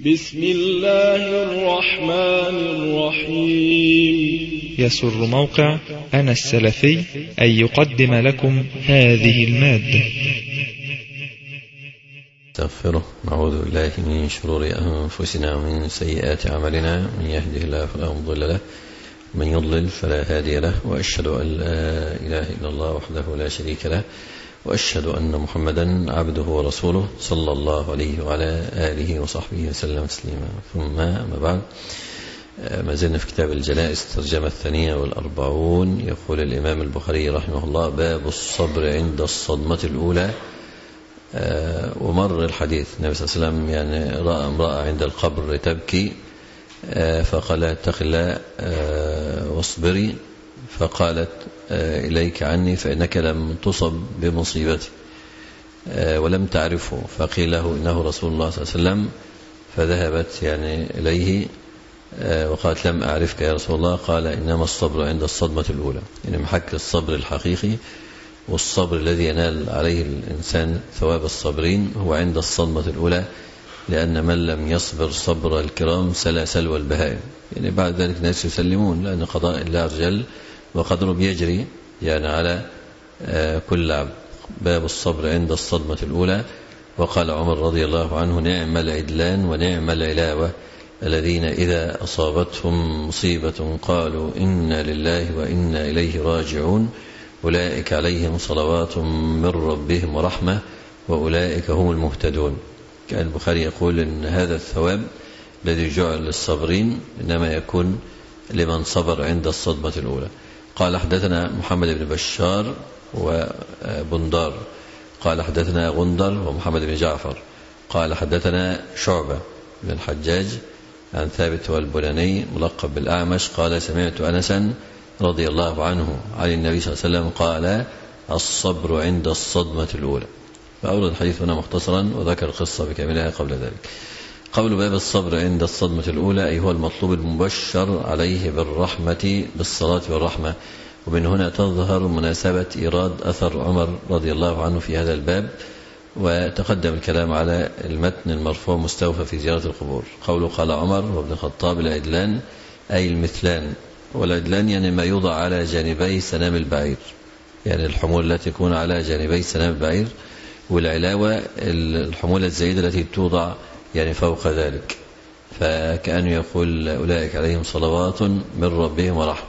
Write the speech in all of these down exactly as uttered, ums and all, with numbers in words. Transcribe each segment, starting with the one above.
بسم الله الرحمن الرحيم. يسر موقع أنا السلفي أن يقدم لكم هذه المادة. استغفره. نعوذ بالله من شرور أنفسنا ومن سيئات أعمالنا، من يهده الله فلا مضل له ومن يضلل فلا هادي له، وأشهد أن لا إله إلا الله وحده لا شريك له، وأشهد أن محمدا عبده ورسوله صلى الله عليه وعلى آله وصحبه وسلم تسليما. ثم أما بعد، ما زلنا في كتاب الجنائز الترجمة الثانية والأربعون. يقول الإمام البخاري رحمه الله: باب الصبر عند الصدمة الأولى. ومر الحديث النبي صلى الله عليه وسلم يعني رأى امرأة عند القبر تبكي، فقال: اتق الله واصبري، فقالت: إليك عني فإنك لم تصب بمصيبتي ولم تعرفه. فقيل له: إنه رسول الله صلى الله عليه وسلم. فذهبت يعني إليه وقالت: لم أعرفك يا رسول الله. قال: إنما الصبر عند الصدمة الأولى. يعني محك الصبر الحقيقي والصبر الذي ينال عليه الإنسان ثواب الصابرين هو عند الصدمة الأولى، لأن من لم يصبر صبر الكرام سلا سلوى البهائم. يعني بعد ذلك الناس يسلمون، لأن قضاء الله عز وجل وقدره بيجري يعني على كل عبد. باب الصبر عند الصدمة الأولى. وقال عمر رضي الله عنه: نعم العدلان ونعم العلاوة الذين إذا أصابتهم مصيبة قالوا إنا لله وإنا إليه راجعون، أولئك عليهم صلوات من ربهم ورحمة وأولئك هم المهتدون. كان البخاري يقول إن هذا الثواب الذي جعل للصابرين إنما يكون لمن صبر عند الصدمة الأولى. قال: حدثنا محمد بن بشار وبندار قال: حدثنا غندر ومحمد بن جعفر قال: حدثنا شعبة بن الحجاج عن ثابت والبناني ملقب بالأعمش قال: سمعت أنسا رضي الله عنه عن النبي صلى الله عليه وسلم قال: الصبر عند الصدمة الأولى. فأورد الحديث هنا مختصرا وذكر القصة بكاملها قبل ذلك. قول باب الصبر عند الصدمة الأولى أي هو المطلوب المبشر عليه بالرحمة بالصلاة والرحمة. ومن هنا تظهر مناسبة إيراد أثر عمر رضي الله عنه في هذا الباب. وتقدم الكلام على المتن المرفوع مستوفى في زيارة القبور. قوله قال عمر وابن الخطاب: العدلان أي المثلان. والعدلان يعني ما يوضع على جانبي سنام البعير، يعني الحمول التي تكون على جانبي سنام البعير، والعلاوة الحمولة الزائدة التي توضع يعني فوق ذلك. فكأنه يقول: أولئك عليهم صلوات من ربهم ورحمة.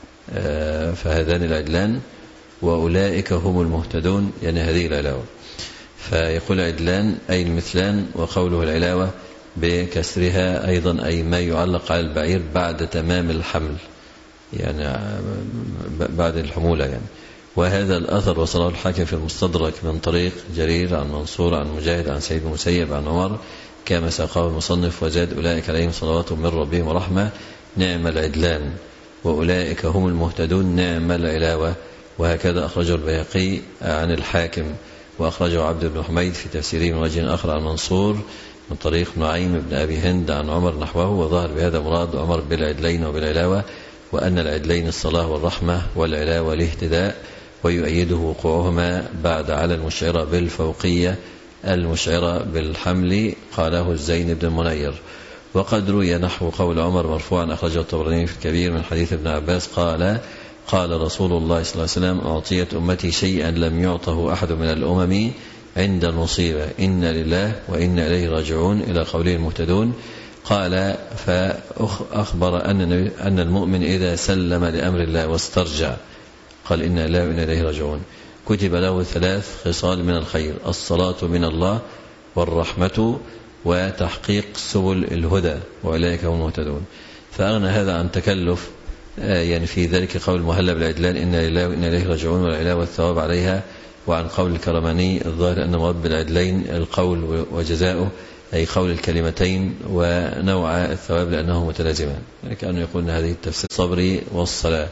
فهذان العدلان، وأولئك هم المهتدون يعني هذه العلاوة. فيقول عدلان أي المثلان، وقوله العلاوة بكسرها أيضا أي ما يعلق على البعير بعد تمام الحمل، يعني بعد الحمولة يعني. وهذا الأثر وصله الحاكم في المستدرك من طريق جرير عن منصور عن مجاهد عن سعيد بن المسيب عن عمر كما ساقه المصنف. وزاد: أولئك عليهم صلوات من ربهم ورحمة نعم العدلان، وأولئك هم المهتدون نعم العلاوة. وهكذا أخرجه البيهقي عن الحاكم، وأخرجه عبد بن حميد في تفسيره من وجه آخر عن منصور من طريق نعيم بن أبي هند عن عمر نحوه. وظهر بهذا مراد عمر بالعدلين وبالعلاوة، وأن العدلين الصلاة والرحمة والعلاوة الاهتداء، ويؤيده وقوعهما بعد على المشعرة بالفوقية المشعرة بالحمل. قاله الزين بن المنير. وقد روي نحو قول عمر مرفوعا أخرجه الطبراني في الكبير من حديث ابن عباس قال: قال رسول الله صلى الله عليه وسلم: أعطيت أمتي شيئا لم يعطه أحد من الأمم عند المصيبة، إنا لله وإنا إليه راجعون، إلى قوله المهتدون. قال: فأخبر أن المؤمن إذا سلم لأمر الله واسترجع قال: إنا لله وإنا إليه راجعون كتب له ثلاث خصال من الخير: الصلاة من الله، والرحمة، وتحقيق سبل الهدى، وأولئك هم المهتدون. فأغنى هذا عن تكلف يعني في ذلك قول المهلب بالعدلان: إنا لله وإنا إليه راجعون، والعلاوة والثواب عليها. وعن قول الكرماني الظاهر أن مراد بالعدلين القول وجزاؤه، أي قول الكلمتين ونوع الثواب لأنه متلازمان. يعني كأنه يقول أن هذه التفسير الصبر والصلاة.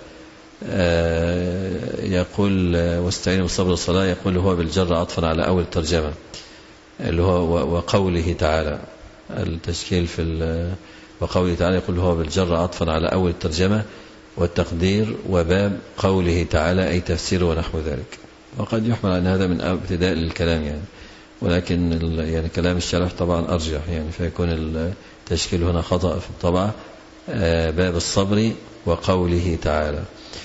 يقول: واستعينوا بالصبر والصلاة، يقول هو بالجر عطفا على أول الترجمة اللي هو وقوله تعالى. التشكيل في وقوله تعالى يقول هو بالجر عطفا على أول الترجمة، والتقدير وباب قوله تعالى أي تفسير ونحو ذلك. وقد يحمل أن هذا من ابتداء للكلام يعني. ولكن يعني كلام الشرح طبعا أرجح، يعني فيكون التشكيل هنا خطأ في الطبعة. باب الصبر وقوله تعالى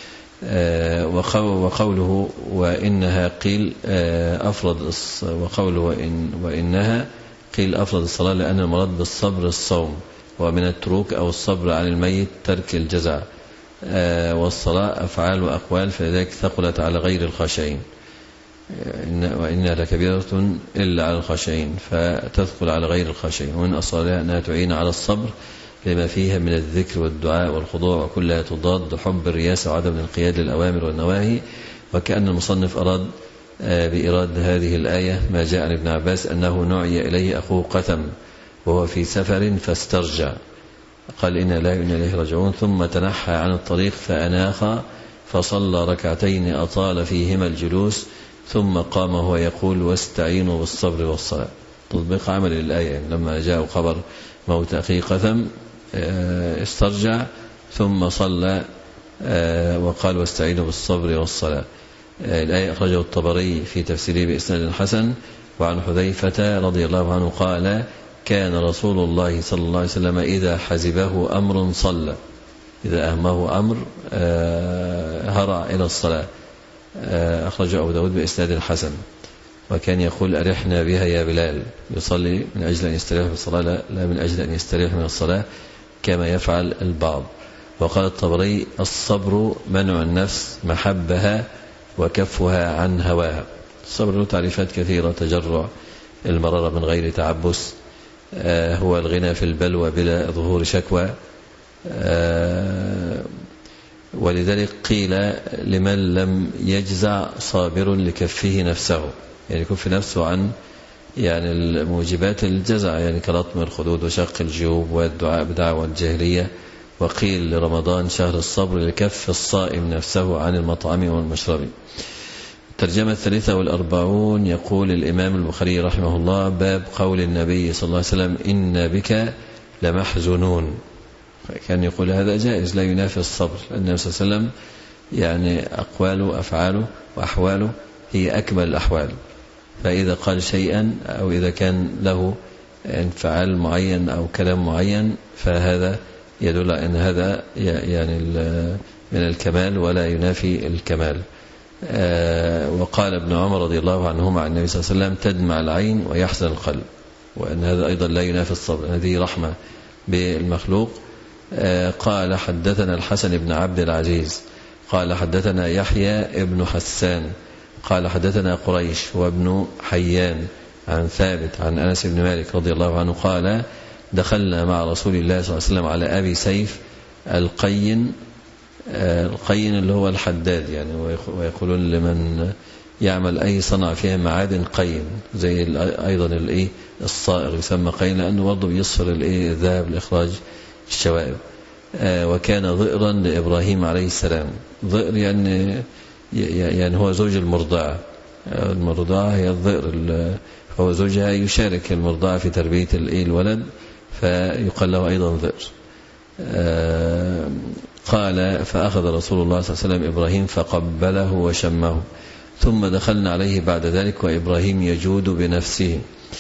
وقوله وإنها قيل أفرض وقوله وإن وإنها قيل أفرض الصلاة، لأن المراد بالصبر الصوم، ومن التروك أو الصبر عن الميت ترك الجزع، والصلاة أفعال وأقوال، فلذلك ثقلت على غير الخاشعين. وإنها لكبيرة إلا على الخاشعين، فتثقل على غير الخاشعين. ومن أصلها أنها تعين على الصبر لما فيها من الذكر والدعاء والخضوع، وكلها تضاد حب الرياسة وعدم الانقياد للأوامر والنواهي. وكأن المصنف أراد بإراد هذه الآية ما جاء عن ابن عباس أنه نعي إليه أخوه قتم وهو في سفر فاسترجع، قال إنا لا إنا إليه راجعون، ثم تنحى عن الطريق فأناخ فصلى ركعتين أطال فيهما الجلوس، ثم قام وهو يقول واستعينوا بالصبر والصلاة. تطبيق عمل للآية، لما جاء خبر موت أخي قثم استرجع ثم صلى وقال واستعينوا بالصبر والصلاة. الآية أخرجه الطبري في تفسيره بإسناد حسن. وعن حذيفة رضي الله عنه قال كان رسول الله صلى الله عليه وسلم إذا حزبه أمر صلى، إذا أهمه أمر هرع إلى الصلاة. أخرجه أبو داود بإسناد حسن. وكان يقول أرحنا بها يا بلال، يصلي من أجل أن يستريح في الصلاة، لا من أجل أن يستريح من الصلاة كما يفعل البعض. وقال الطبري الصبر منع النفس محبها وكفها عن هواها. الصبر له تعريفات كثيرة: تجرع، المرارة من غير تعبس، هو الغنى في البلوى بلا ظهور شكوى. ولذلك قيل لمن لم يجزع صابر لكفه نفسه، يعني يكف نفسه عن يعني الموجبات الجزع، يعني كلطم الخدود وشق الجيوب والدعاء بدعوى الجاهلية. وقيل لرمضان شهر الصبر لكف الصائم نفسه عن المطعم والمشرب. الترجمة الثالثة والأربعون. يقول الإمام البخاري رحمه الله: باب قول النبي صلى الله عليه وسلم إن بك لمحزونون. كان يقول هذا جائز لا ينافي الصبر، لأن النبي صلى الله عليه وسلم يعني أقواله أفعاله وأحواله هي أكمل الأحوال، فإذا قال شيئا أو إذا كان له انفعال معين أو كلام معين فهذا يدل أن هذا يعني من الكمال ولا ينافي الكمال. وقال ابن عمر رضي الله عنهما عن النبي صلى الله عليه وسلم تدمع العين ويحزن القلب، وأن هذا أيضا لا ينافي الصبر، هذه رحمة بالمخلوق. قال حدثنا الحسن بن عبد العزيز قال حدثنا يحيى ابن حسان قال حدثنا قريش وابن حيان عن ثابت عن أنس بن مالك رضي الله عنه قال دخلنا مع رسول الله صلى الله عليه وسلم على أبي سيف القين. القين اللي هو الحداد يعني، ويقولون لمن يعمل أي صنع فيها معادن قين، زي أيضا الإيه الصائغ يسمى قين لأنه برضه بيصفر الإيه الذهب لإخراج الشوائب. وكان ضئرا لإبراهيم عليه السلام. ضئر يعني يعني هو زوج المرضعة، المرضعة هي الضئر، فهو زوجها يشارك المرضعة في تربية الولد فيقال له أيضا ضئر. قال فأخذ رسول الله صلى الله عليه وسلم إبراهيم فقبله وشمه، ثم دخلنا عليه بعد ذلك وإبراهيم يجود بنفسه،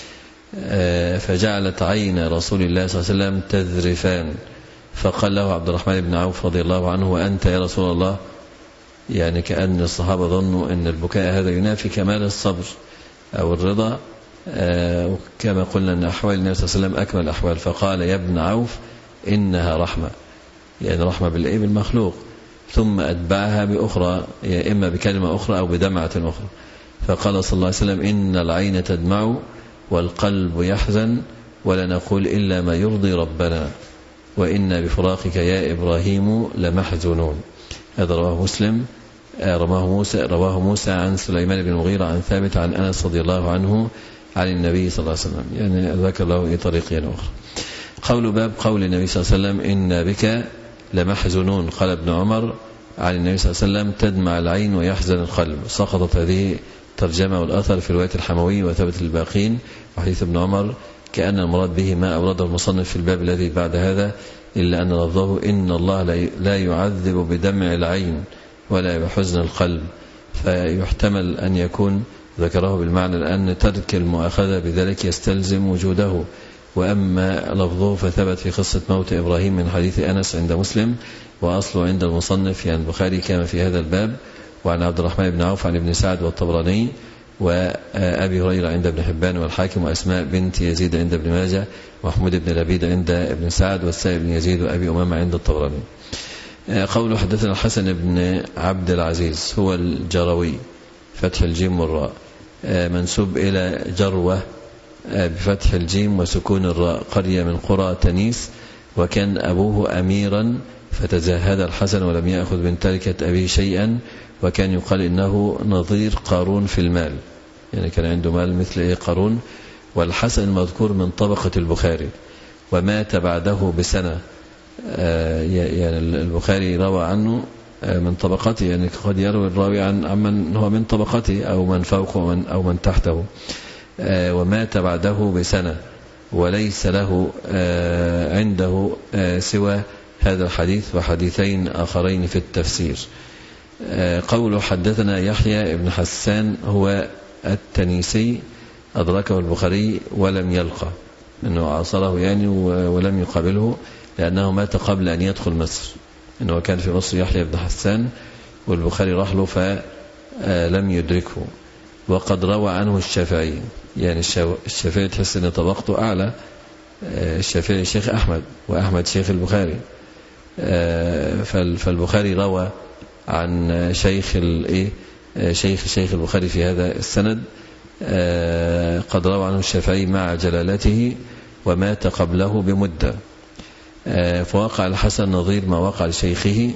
فجعلت عين رسول الله صلى الله عليه وسلم تذرفان، فقال له عبد الرحمن بن عوف رضي الله عنه وأنت يا رسول الله؟ يعني كأن الصحابة ظنوا أن البكاء هذا ينافي كمال الصبر أو الرضا، وكما قلنا أن أحوال النبي صلى الله عليه وسلم أكمل الأحوال. فقال يا ابن عوف إنها رحمة، يعني رحمة بالإيه بالمخلوق. ثم أتبعها بأخرى، يعني إما بكلمة أخرى أو بدمعة أخرى. فقال صلى الله عليه وسلم إن العين تدمع والقلب يحزن ولا نقول إلا ما يرضي ربنا وإنا بفراقك يا إبراهيم لمحزونون. هذا رواه مسلم رواه موسى رواه موسى عن سليمان بن المغيرة عن ثابت عن أنس رضي الله عنه عن النبي صلى الله عليه وسلم، يعني ذكر له طريقين أخرى. قول باب قول النبي صلى الله عليه وسلم إن بك لمحزونون. قال ابن عمر عن النبي صلى الله عليه وسلم تدمع العين ويحزن القلب. سقطت هذه الترجمة والأثر في رواية الحموي وثبت الباقين. وحديث ابن عمر كأن المراد به ما أورده المصنف في الباب الذي بعد هذا، إلا أن لفظه إن الله لا يعذب بدمع العين ولا بحزن القلب، فيحتمل أن يكون ذكره بالمعنى لأن ترك المؤاخذة بذلك يستلزم وجوده. وأما لفظه فثبت في قصة موت إبراهيم من حديث أنس عند مسلم، وأصله عند المصنف يعني البخاري كما في هذا الباب. وعن عبد الرحمن بن عوف عن ابن سعد والطبراني وأبي هريرة عند ابن حبان والحاكم، وأسماء بنت يزيد عند ابن ماجه، ومحمود بن لبيد عند ابن سعد، والسائب بن يزيد وأبي أمامة عند الطبراني. قوله حدثنا الحسن بن عبد العزيز هو الجروي فتح الجيم والراء، منسوب إلى جروة بفتح الجيم وسكون الراء، قرية من قرى تنيس، وكان أبوه أميرا فتزهد الحسن ولم يأخذ من تركة أبيه شيئا، وكان يقال إنه نظير قارون في المال، يعني كان عنده مال مثل إيه قارون. والحسن المذكور من طبقة البخاري ومات بعده بسنة، يعني البخاري روى عنه من طبقته، يعني قد يروي الراوي عن عمن هو من طبقته أو من فوقه أو من تحته، ومات بعده بسنة، وليس له عنده سوى هذا الحديث وحديثين آخرين في التفسير. قوله حدثنا يحيى بن حسان هو التنيسي، أدركه البخاري ولم يلقى، أنه عاصره يعني ولم يقابله لأنه مات قبل أن يدخل مصر، أنه كان في مصر يحيى بن حسان والبخاري راح له فلم يدركه. وقد روى عنه الشافعي، يعني الشافعي تحس أن طبقته أعلى، الشافعي شيخ أحمد وأحمد شيخ البخاري، فالبخاري روى عن شيخ الايه شيخ شيخ البخاري في هذا السند. قد روى عنه الشافعي مع جلالته ومات قبله بمدة، فوقع الحسن نظير ما وقع لشيخه،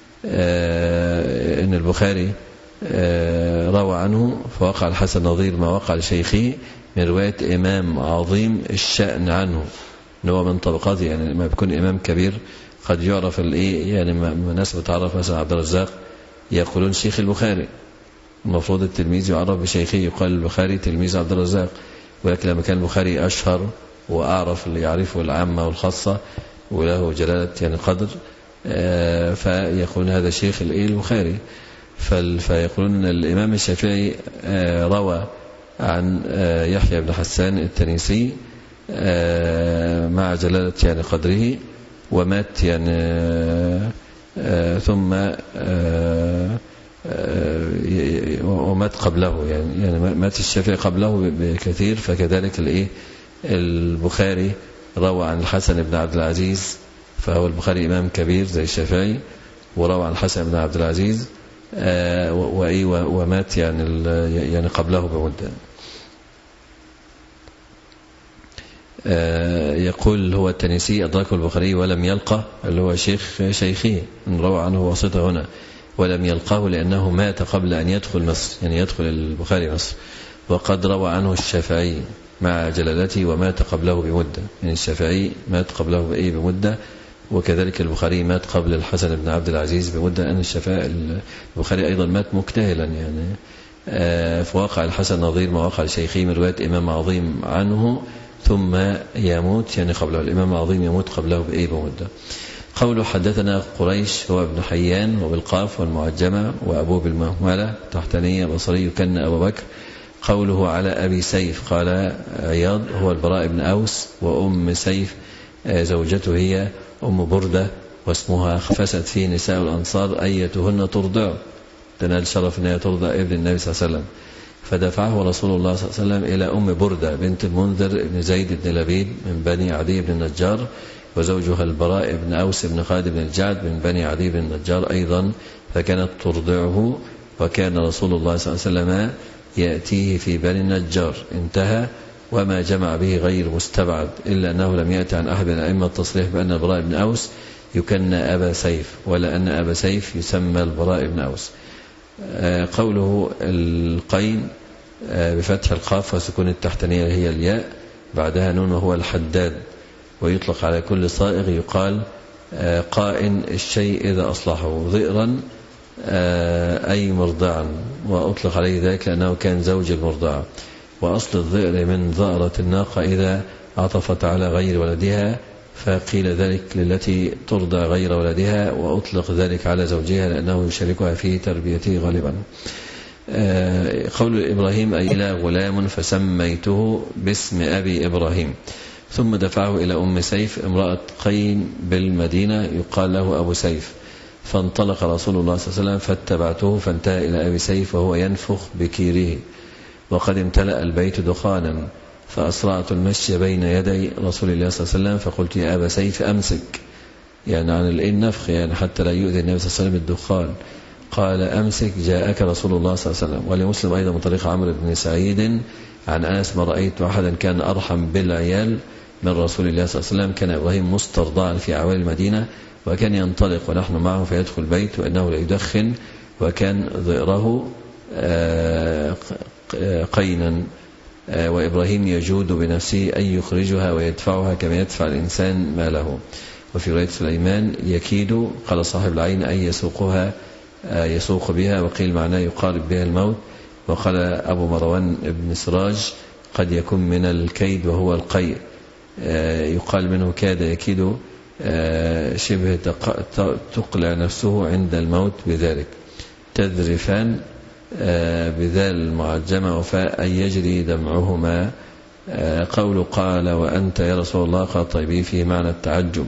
ان البخاري روى عنه فوقع الحسن نظير ما وقع لشيخه من رواية إمام عظيم الشأن عنه، إنه هو من طبقاته، يعني ما بيكون إمام كبير قد يعرف الايه، يعني ما ناس بتعرف مثلا عبد الرزاق يقولون شيخ البخاري، المفروض التلميذ يعرف بشيخه، يقال البخاري تلميذ عبد الرزاق، ولكن لما كان البخاري أشهر وأعرف اللي يعرفه العامة والخاصة وله جلالة يعني قدر، فيقولون هذا شيخ الايه البخاري. فيقولون الإمام الشافعي روى عن يحيى بن حسان التنيسي مع جلالة يعني قدره، ومات يعني ثم ومات قبله، يعني يعني مات الشافعي قبله بكثير، فكذلك الايه البخاري روى عن الحسن بن عبد العزيز، فهو البخاري إمام كبير زي الشافعي، وروى عن الحسن بن عبد العزيز ومات يعني يعني قبله بمدة. يقول هو التنيسي أدركه البخاري ولم يلقى، اللي هو شيخ شيخه روى عنه واسطة هنا، ولم يلقاه لأنه مات قبل أن يدخل مصر، يعني يدخل البخاري مصر. وقد روى عنه الشافعي مع جلالته ومات قبله بمدة، يعني الشافعي مات قبله بإيه بمدة، وكذلك البخاري مات قبل الحسن بن عبد العزيز بمدة، أن الشافعي البخاري أيضا مات مكتهلا، يعني فوقع الحسن نظير ما وقع لشيخه من رواية إمام عظيم عنه ثم يموت، يعني قبله الإمام العظيم يموت قبله بإيه بمدة. قوله حدثنا قريش هو ابن حيان وبالقاف والمعجمة وأبوه بالمهملة تحتانية بصري كن أبو بكر. قوله على أبي سيف قال عياض هو البراء بن أوس، وأم سيف زوجته هي أم بردة، واسمها خفست فيه نساء الأنصار أيتهن ترضع، تنال شرف أنها ترضع ابن النبي صلى الله عليه وسلم، فدفعه رسول الله صلى الله عليه وسلم إلى أم بردة بنت المنذر بن زيد بن لبيد من بني عدي بن النجار، وزوجها البراء بن أوس بن خالد بن الجعد من بني عدي بن النجار أيضا، فكانت ترضعه، وكان رسول الله صلى الله عليه وسلم يأتيه في بني النجار. انتهى. وما جمع به غير مستبعد، إلا أنه لم يأتي عن أحد من أئمة التصريح بأن البراء بن أوس يكنى أبا سيف، ولا أن أبا سيف يسمى البراء بن أوس. قوله القين بفتح القاف وسكون التحتانية هي الياء، بعدها نون وهو الحداد، ويطلق على كل صائغ يقال قائن الشيء إذا أصلحه، ضئرا أي مرضعا، وأطلق عليه ذلك لأنه كان زوج المرضعة. وأصل الضئر من ضأرة الناقة إذا عطفت على غير ولدها، فقيل ذلك للتي ترضع غير ولدها، وأطلق ذلك على زوجها لأنه يشاركها في تربيته غالبا. قول إبراهيم أي إلى غلام فسميته باسم أبي إبراهيم. ثم دفعه إلى أم سيف امرأة قين بالمدينة يقال له أبو سيف، فانطلق رسول الله صلى الله عليه وسلم فاتبعته فانتهى إلى أبي سيف وهو ينفخ بكيره وقد امتلأ البيت دخانا، فأسرعت المشي بين يدي رسول الله صلى الله عليه وسلم فقلت يا أبا سيف أمسك، يعني عن النفخ يعني حتى لا يؤذي النبي صلى الله عليه وسلم الدخان. قال أمسك جاءك رسول الله صلى الله عليه وسلم. ولمسلم أيضا من طريق عمرو بن سعيد عن أنس ما رأيت أحدا كان أرحم بالعيال من رسول الله صلى الله عليه وسلم. كان إبراهيم مسترضعا في أعوال المدينة وكان ينطلق ونحن معه فيدخل البيت وإنه لا يدخن، وكان ذئره قينا، وإبراهيم يجود بنفسه أن يخرجها ويدفعها كما يدفع الإنسان ماله. وفي رواية سليمان يكيد قال صاحب العين أن يسوقها يسوق بها، وقيل معناه يقارب بها الموت. وقال أبو مروان بن سراج قد يكون من الكيد وهو القيء، يقال منه كاد يكيد شبه تقلع نفسه عند الموت بذلك. تذرفان بذال المعجمة وفاء أن يجري دمعهما. قول قال وأنت يا رسول الله قال طيبي فيه معنى التعجب،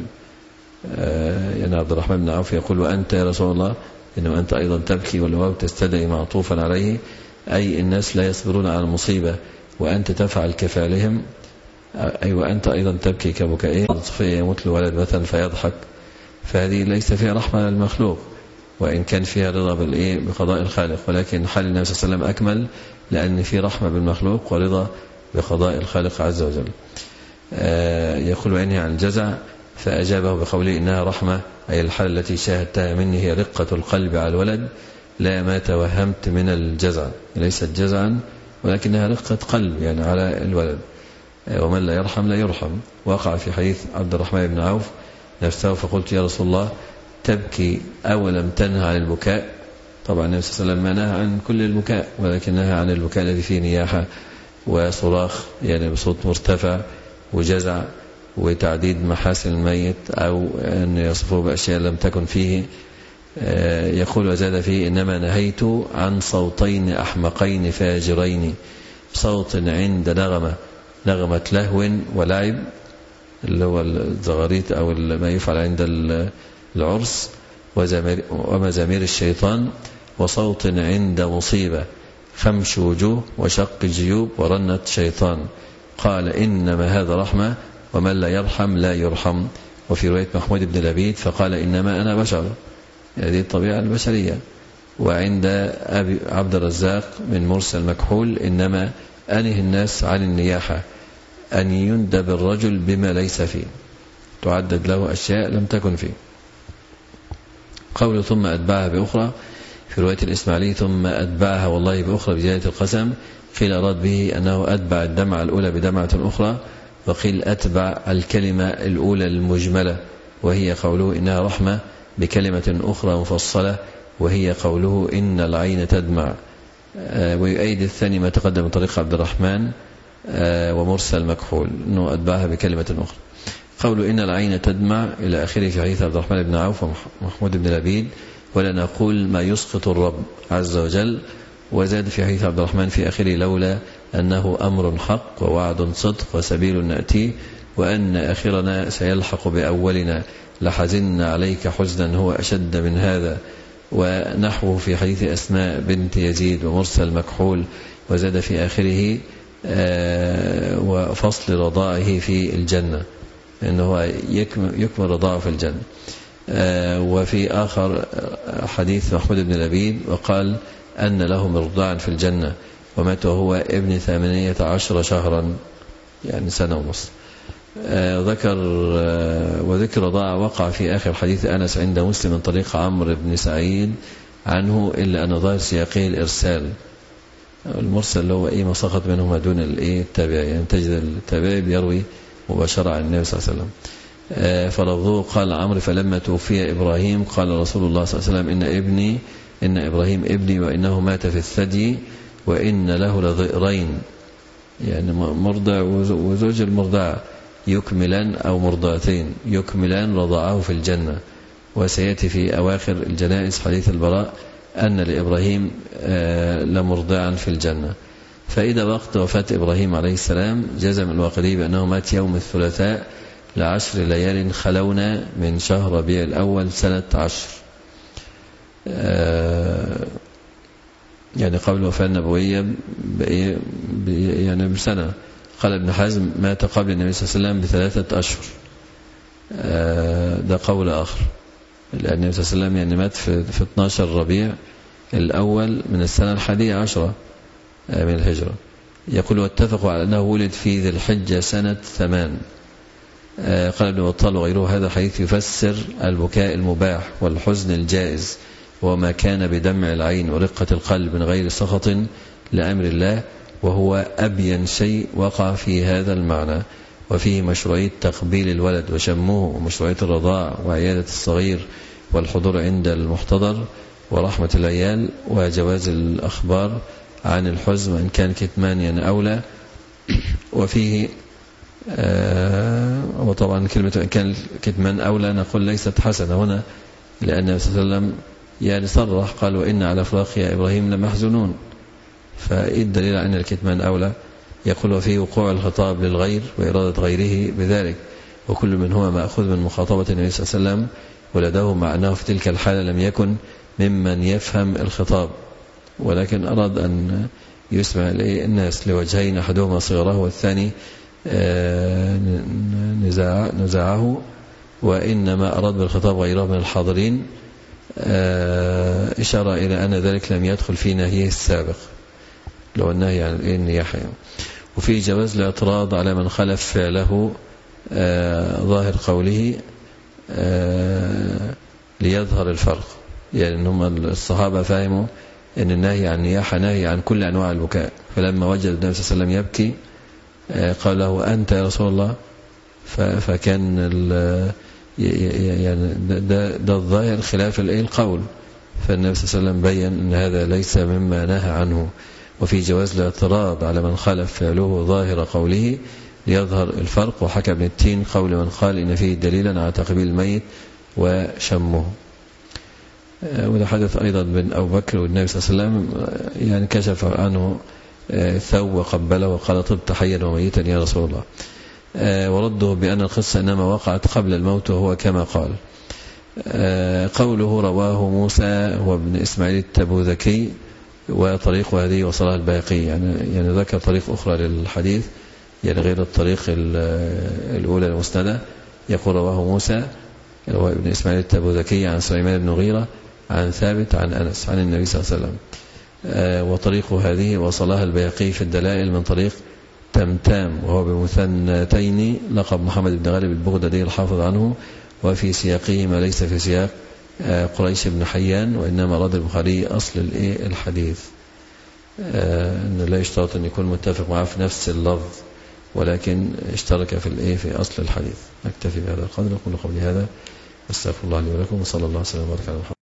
يعني عبد الرحمن بن عوف يقول وأنت يا رسول الله إنما أنت أيضا تبكي، والواو تستدعي معطوفا عليه أي الناس لا يصبرون على المصيبة وأنت تفعل كفعلهم، أي وأنت أيضا تبكي كبكائهم. صفية يموت الولد مثلا فيضحك، فهذه ليس فيها رحمة للمخلوق وإن كان فيها رضا بقضاء الخالق، ولكن حال النبي صلى الله عليه وسلم أكمل لأن في رحمة بالمخلوق ورضا بقضاء الخالق عز وجل. يقول وإنهي عن الجزع فأجابه بقوله إنها رحمة، أي الحالة التي شاهدتها مني هي رقة القلب على الولد لا ما توهمت من الجزع، ليست جزعا ولكنها رقة قلب يعني على الولد، ومن لا يرحم لا يرحم. وقع في حديث عبد الرحمن بن عوف نفسه فقلت يا رسول الله تبكي أولم تنهى عن البكاء؟ طبعا النبي صلى الله عليه وسلم ما نهى عن كل البكاء، ولكن نهى عن البكاء الذي فيه نياحة وصراخ يعني بصوت مرتفع وجزع وتعديد محاسن الميت أو أن يصفه بأشياء لم تكن فيه. يقول وزاد فيه إنما نهيت عن صوتين أحمقين فاجرين، صوت عند نغمة نغمة لهو ولعب اللي هو الزغاريت أو ما يفعل عند العرس ومزامير الشيطان، وصوت عند مصيبة خمش وجوه وشق جيوب ورنة شيطان. قال إنما هذا رحمة ومن لا يرحم لا يرحم. وفي رواية محمود بن لبيد فقال إنما أنا بشر، هذه الطبيعة البشرية. وعند أبي عبد الرزاق من مرسل مكحول إنما أنهي الناس عن النياحة أن يندب الرجل بما ليس فيه، تعدد له أشياء لم تكن فيه. قول ثم أتبعها بأخرى في رواية الإسماعيلي ثم أتبعها والله بأخرى بزيادة القسم، قيل أراد به أنه أتبع الدمعة الأولى بدمعة أخرى، وقيل أتبع الكلمة الأولى المجملة وهي قوله إنها رحمة بكلمة أخرى مفصلة وهي قوله إن العين تدمع. ويؤيد الثاني ما تقدم من طريق عبد الرحمن ومرسل مكحول أنه أتبعها بكلمة أخرى. قول إن العين تدمع إلى آخره في حديث عبد الرحمن بن عوف ومحمود بن لبيد ولا نقول ما يسقط الرب عز وجل. وزاد في حديث عبد الرحمن في آخره لولا أنه أمر حق ووعد صدق وسبيل نأتي وأن آخرنا سيلحق بأولنا لحزن عليك حزنا هو أشد من هذا، ونحوه في حديث أسماء بنت يزيد ومرسل مكحول. وزاد في آخره وفصل رضاعه في الجنة إنه يكمل رضاعه في الجنة. وفي آخر حديث محمود بن لبيد وقال أن له مرضعا في الجنة ومات وهو ابن ثمانية عشر شهرا يعني سنة ونصف. ذكر وذكر رضاع وقع في آخر حديث أنس عند مسلم من طريق عمرو بن سعيد عنه إلا أن ظاهر سياقه الإرسال. المرسل اللي هو إيه ما سقط منهما دون الإيه التابعي، يعني تجد التابعي بيروي مباشرة عن النبي صلى الله عليه وسلم. فلفظه قال عمرو فلما توفي إبراهيم قال رسول الله صلى الله عليه وسلم إن ابني إن إبراهيم ابني وإنه مات في الثدي وإن له لذئرين، يعني مرضع وزوج المرضع يكملان أو مرضعتين يكملان رضاعه في الجنة. وسيأتي في أواخر الجنائز حديث البراء أن لإبراهيم لمرضعا في الجنة. فإذا وقت وفاة إبراهيم عليه السلام جزم الواقدي بأنه مات يوم الثلاثاء لعشر ليال خلونا من شهر ربيع الأول سنة عشر، يعني قبل الوفاة النبوية يعني بسنة. قال ابن حزم مات قبل النبي صلى الله عليه وسلم بثلاثة أشهر، ده قول آخر، لأن النبي صلى الله عليه وسلم يعني مات في, في اثني عشر ربيع الأول من السنة الحادية عشرة من الهجرة. يقول واتفقوا على أنه ولد في ذي الحجة سنة ثمان. قال ابن بطال وغيره هذا الحديث يفسر البكاء المباح والحزن الجائز وما كان بدمع العين ورقة القلب من غير سخط لأمر الله، وهو أبين شيء وقع في هذا المعنى، وفيه مشروعية تقبيل الولد وشمه، ومشروعية الرضاع وعيادة الصغير والحضور عند المحتضر ورحمة العيال، وجواز الأخبار عن الحزن وإن كان كتمان أولى. وفيه آه وطبعا كلمة إن كان كتمان أولى نقول ليست حسنة هنا، لأن النبي صلى الله عليه وسلم يعني صرح قال وإن على فراق يا إبراهيم لمحزونون، فإيه الدليل على أن الكتمان أولى؟ يقول وفيه وقوع الخطاب للغير وإرادة غيره بذلك، وكل منهما مأخوذ من مخاطبة النبي صلى الله عليه وسلم ولده، مع أنه في تلك الحالة لم يكن ممن يفهم الخطاب، ولكن أراد أن يسمع الناس لوجهين، أحدهما صغره والثاني نزاعه، وإنما أراد بالخطاب غيره من الحاضرين، إشارة إلى أن ذلك لم يدخل في نهيه السابق لو النهي عن النياحة. وفي جواز الاعتراض على من خلف فعله ظاهر قوله ليظهر الفرق، يعني أنهم الصحابة فهموا أن النهي عن النياحة نهي عن كل أنواع البكاء، فلما وجد النبي صلى الله عليه وسلم يبكي قال له أنت يا رسول الله، فكان يعني ده, ده الظاهر خلاف القول، فالنبي صلى الله عليه وسلم بين أن هذا ليس مما نهى عنه. وفي جواز الاعتراض على من خالف فعله ظاهر قوله ليظهر الفرق، وحكى ابن التين قول من قال إن فيه دليلا على تقبيل الميت وشمه. وده حدث أيضا بين أبو بكر والنبي صلى الله عليه وسلم، يعني كشف عنه ثوب وقبله وقال طبت حيا وميتا يا رسول الله، ورده بأن القصة إنما وقعت قبل الموت وهو كما قال. قوله رواه موسى وابن إسماعيل التبوذكي وطريق هذه وصلها الباقي، يعني, يعني ذكر طريق أخرى للحديث يعني غير الطريق الأولى المسندة. يقول رواه موسى وابن إسماعيل التبوذكي عن سليمان بن غيرة عن ثابت عن أنس عن النبي صلى الله عليه وسلم. وطريق هذه وصلها الباقي في الدلائل من طريق تمتام وهو بمثنتين لقب محمد بن غالب البغدادي الحافظ عنه، وفي سياقه ما ليس في سياق قريش بن حيان، وإنما رد البخاري أصل الحديث، أنه لا يشترط أن يكون متفق معه في نفس اللفظ، ولكن اشترك في الايه في أصل الحديث. نكتفي بهذا القدر، أقول قولي هذا، أستغفر الله لي ولكم، وصلى الله وسلم وبارك على محمد.